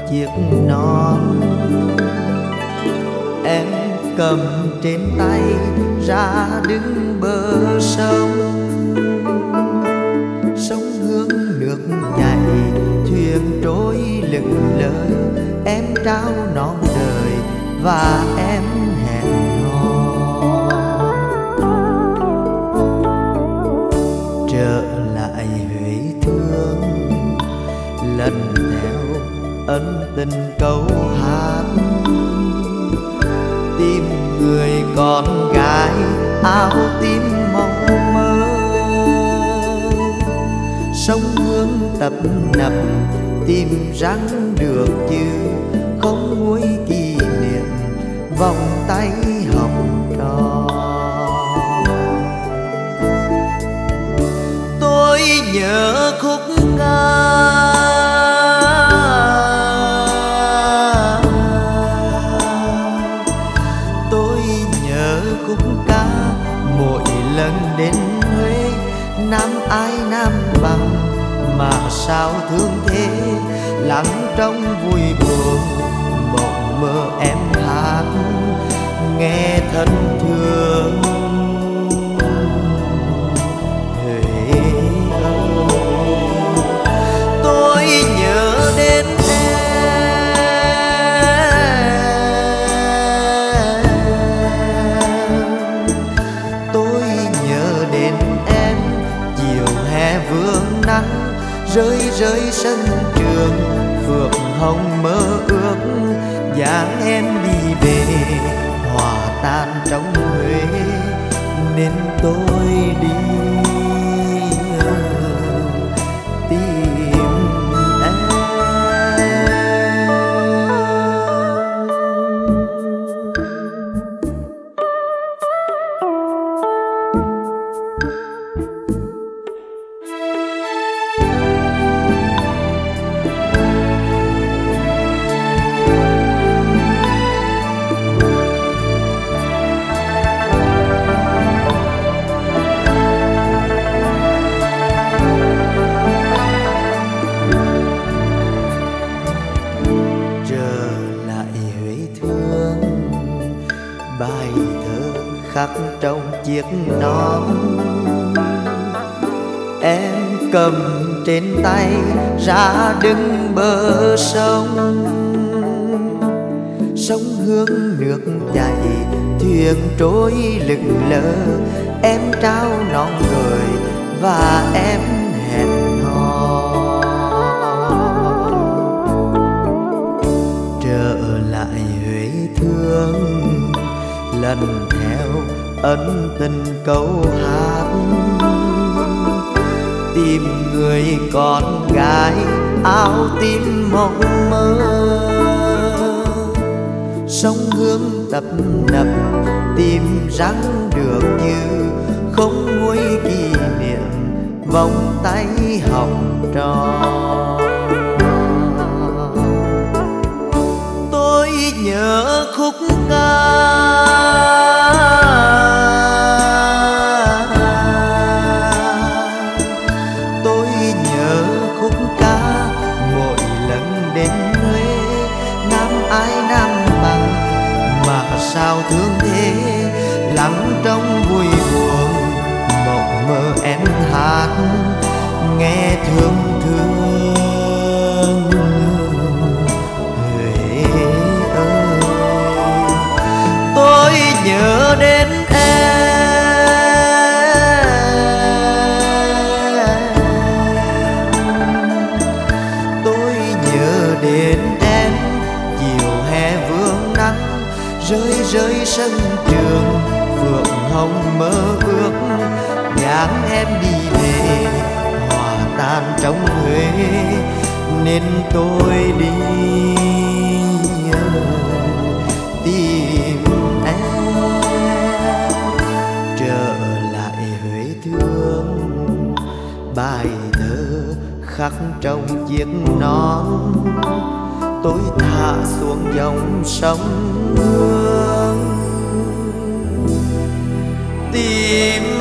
chiếc nón em cầm trên tay ra đứng bờ sông. Sông hướng nước chảy, thuyền trôi lững lờ, em trao non đời và em hẹn hò. Trở lại Huế thương, lần theo ân tình câu hát, tìm người con gái áo tím mong mơ. Sông Hương tấp nập tìm răng được chứ không nguôi kỷ niệm vòng tay học trò. Tôi nhớ khúc ca mỗi lần đến Huế. Nam ai nam bằng mà sao thương thế, lắng trong vui buồn mộng mơ em hát nghe thân thương. Huế ơi, tôi nhớ đến vương nắng rơi rơi sân trường, phượng hồng mơ ước dáng em đi về hòa tan trong Huế nên tôi đi tìm em. Bài thơ khắc trong chiếc nón em cầm trên tay ra đứng bờ sông. Sông Hương nước chảy, thuyền trôi lững lờ, em trao non người và em hẹn hò. Trở lại Huế thương, lần theo ân tình câu hát, tìm người con gái áo tím mộng mơ. Sông Hương tấp nập tìm răng được như không nguôi kỷ niệm vòng tay học trò. Tôi nhớ khúc ca sao thương thế, lắng trong vui buồn mộng mơ em hát nghe thương thương. Huế ơi, tôi nhớ đến em, tôi nhớ đến em. Chiều hè vương nắng rơi rơi sân trường, phượng hồng mơ ước dáng em đi về hòa tan trong Huế nên tôi đi tìm em. Trở lại Huế thương, bài thơ khắc trong chiếc nón tôi thả xuống dòng sông Hương tìm